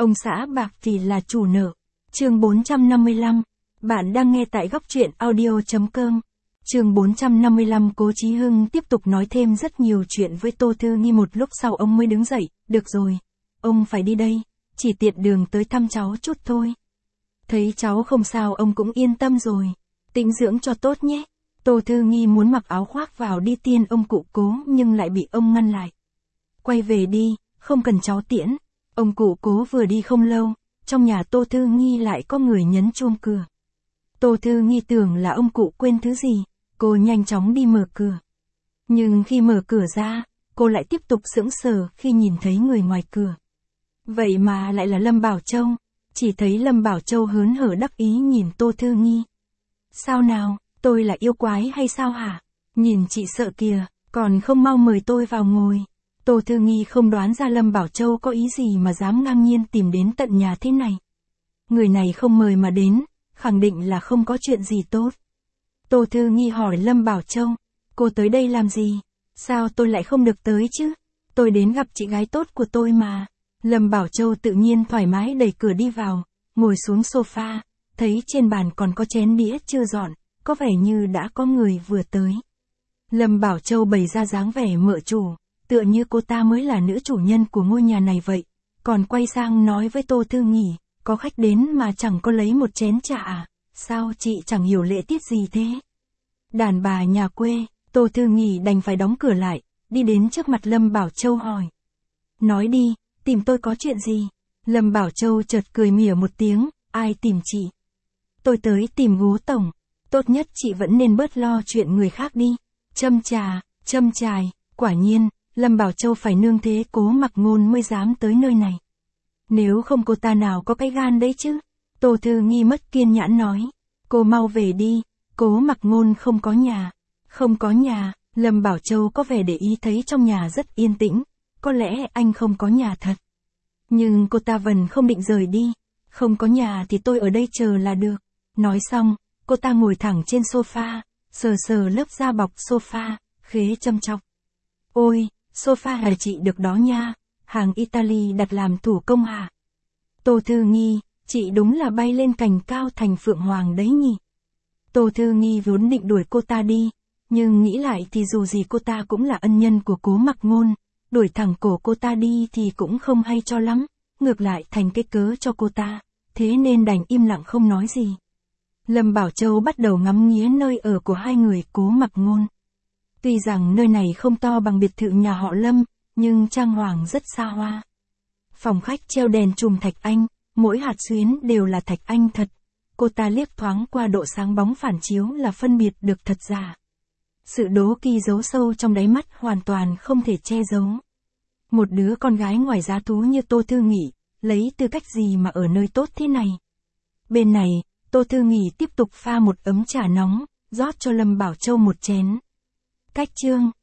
Ông xã bạc thì là chủ nợ. Chương 455. Bạn đang nghe tại góc truyện audio.com. Chương 455. Cố Chí Hưng tiếp tục nói thêm rất nhiều chuyện với Tô Thư Nghi, một lúc sau ông mới đứng dậy. Được rồi, ông phải đi đây, chỉ tiện đường tới thăm cháu chút thôi. Thấy cháu không sao ông cũng yên tâm rồi. Tĩnh dưỡng cho tốt nhé. Tô Thư Nghi muốn mặc áo khoác vào đi tiễn ông cụ Cố nhưng lại bị ông ngăn lại. Quay về đi, không cần cháu tiễn. Ông cụ Cố vừa đi không lâu, trong nhà Tô Thư Nghi lại có người nhấn chuông cửa. Tô Thư Nghi tưởng là ông cụ quên thứ gì, cô nhanh chóng đi mở cửa. Nhưng khi mở cửa ra, cô lại tiếp tục sững sờ khi nhìn thấy người ngoài cửa. Vậy mà lại là Lâm Bảo Châu, chỉ thấy Lâm Bảo Châu hớn hở đắc ý nhìn Tô Thư Nghi. Sao nào, tôi là yêu quái hay sao hả? Nhìn chị sợ kìa, còn không mau mời tôi vào ngồi. Tô Thư Nghi không đoán ra Lâm Bảo Châu có ý gì mà dám ngang nhiên tìm đến tận nhà thế này. Người này không mời mà đến, khẳng định là không có chuyện gì tốt. Tô Thư Nghi hỏi Lâm Bảo Châu, cô tới đây làm gì? Sao tôi lại không được tới chứ? Tôi đến gặp chị gái tốt của tôi mà. Lâm Bảo Châu tự nhiên thoải mái đẩy cửa đi vào, ngồi xuống sofa, thấy trên bàn còn có chén đĩa chưa dọn, có vẻ như đã có người vừa tới. Lâm Bảo Châu bày ra dáng vẻ mợ chủ, tựa như cô ta mới là nữ chủ nhân của ngôi nhà này vậy, còn quay sang nói với Tô Thư Nghi, có khách đến mà chẳng có lấy một chén trà à? Sao chị chẳng hiểu lễ tiết gì thế? Đàn bà nhà quê. Tô Thư Nghi đành phải đóng cửa lại, đi đến trước mặt Lâm Bảo Châu hỏi. Nói đi, tìm tôi có chuyện gì? Lâm Bảo Châu chợt cười mỉa một tiếng, ai tìm chị? Tôi tới tìm Gú tổng, tốt nhất chị vẫn nên bớt lo chuyện người khác đi. Châm chài, quả nhiên, Lâm Bảo Châu phải nương thế Cố Mặc Ngôn mới dám tới nơi này. Nếu không cô ta nào có cái gan đấy chứ? Tô Thư Nghi mất kiên nhẫn nói. Cô mau về đi, Cố Mặc Ngôn không có nhà. Không có nhà, Lâm Bảo Châu có vẻ để ý thấy trong nhà rất yên tĩnh, có lẽ anh không có nhà thật. Nhưng cô ta vẫn không định rời đi. Không có nhà thì tôi ở đây chờ là được. Nói xong, cô ta ngồi thẳng trên sofa, sờ lớp da bọc sofa, khế châm chọc. Ôi, sofa là chị được đó nha, hàng Italy đặt làm thủ công hả? Tô Thư Nghi, chị đúng là bay lên cành cao thành phượng hoàng đấy nhỉ? Tô Thư Nghi vốn định đuổi cô ta đi, nhưng nghĩ lại thì dù gì cô ta cũng là ân nhân của Cố Mặc Ngôn, đuổi thẳng cổ cô ta đi thì cũng không hay cho lắm, ngược lại thành cái cớ cho cô ta, thế nên đành im lặng không nói gì. Lâm Bảo Châu bắt đầu ngắm nghía nơi ở của hai người Cố Mặc Ngôn. Tuy rằng nơi này không to bằng biệt thự nhà họ Lâm, nhưng trang hoàng rất xa hoa. Phòng khách treo đèn chùm thạch anh, mỗi hạt xuyến đều là thạch anh thật. Cô ta liếc thoáng qua độ sáng bóng phản chiếu là phân biệt được thật giả. Sự đố kỵ giấu sâu trong đáy mắt hoàn toàn không thể che giấu. Một đứa con gái ngoài giá thú như Tô Thư Nghi, lấy tư cách gì mà ở nơi tốt thế này? Bên này, Tô Thư Nghi tiếp tục pha một ấm trà nóng, rót cho Lâm Bảo Châu một chén. Cách chương.